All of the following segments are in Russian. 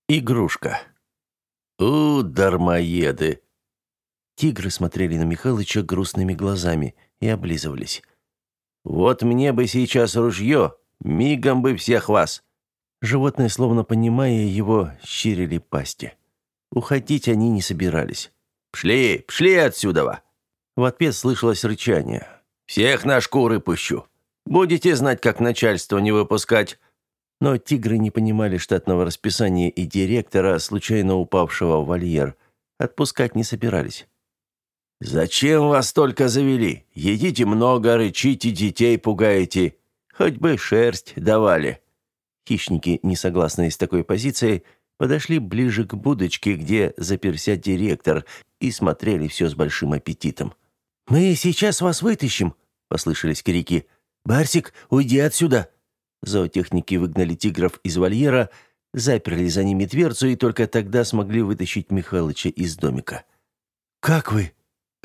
Игрушка. Дармоеды. Тигры смотрели на Михалыча грустными глазами и облизывались. Вот мне бы сейчас ружье, мигом бы всех вас. Животные, словно понимая его, щерили пасти. Уходить они не собирались. «Пшли, пшли отсюда!» В ответ слышалось рычание. «Всех на шкуры пущу. Будете знать, как начальство не выпускать». Но тигры не понимали штатного расписания и директора, случайно упавшего в вольер. Отпускать не собирались. «Зачем вас только завели? Едите много, рычите, детей пугаете. Хоть бы шерсть давали». Хищники, не согласные с такой позицией, подошли ближе к будочке, где заперся директор, и смотрели все с большим аппетитом. «Мы сейчас вас вытащим!» – послышались крики. «Барсик, уйди отсюда!» Зоотехники выгнали тигров из вольера, заперли за ними дверцу и только тогда смогли вытащить Михалыча из домика. «Как вы?»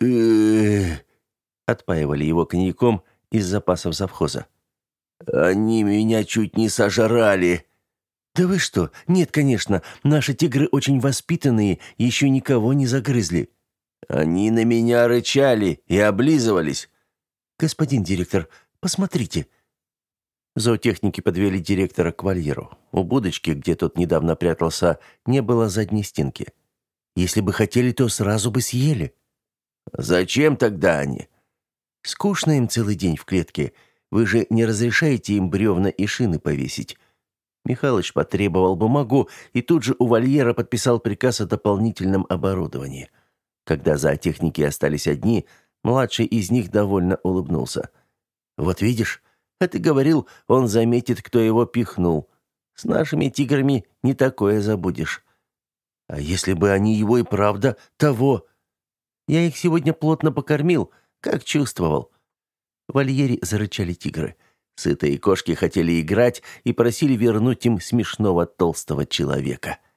Отпаивали его коньяком из запасов завхоза. «Они меня чуть не сожрали!» «Да вы что? Нет, конечно, наши тигры очень воспитанные, еще никого не загрызли». «Они на меня рычали и облизывались». «Господин директор, посмотрите». Зоотехники подвели директора к вольеру. У будочки, где тот недавно прятался, не было задней стенки. Если бы хотели, то сразу бы съели. «Зачем тогда они?» «Скучно им целый день в клетке. Вы же не разрешаете им бревна и шины повесить». Михалыч потребовал бумагу и тут же у вольера подписал приказ о дополнительном оборудовании. Когда зоотехники остались одни, младший из них довольно улыбнулся. «Вот видишь, а ты говорил, он заметит, кто его пихнул. С нашими тиграми не такое забудешь». «А если бы они его и правда того?» «Я их сегодня плотно покормил, как чувствовал». В вольере зарычали тигры. Сытые кошки хотели играть и просили вернуть им смешного толстого человека.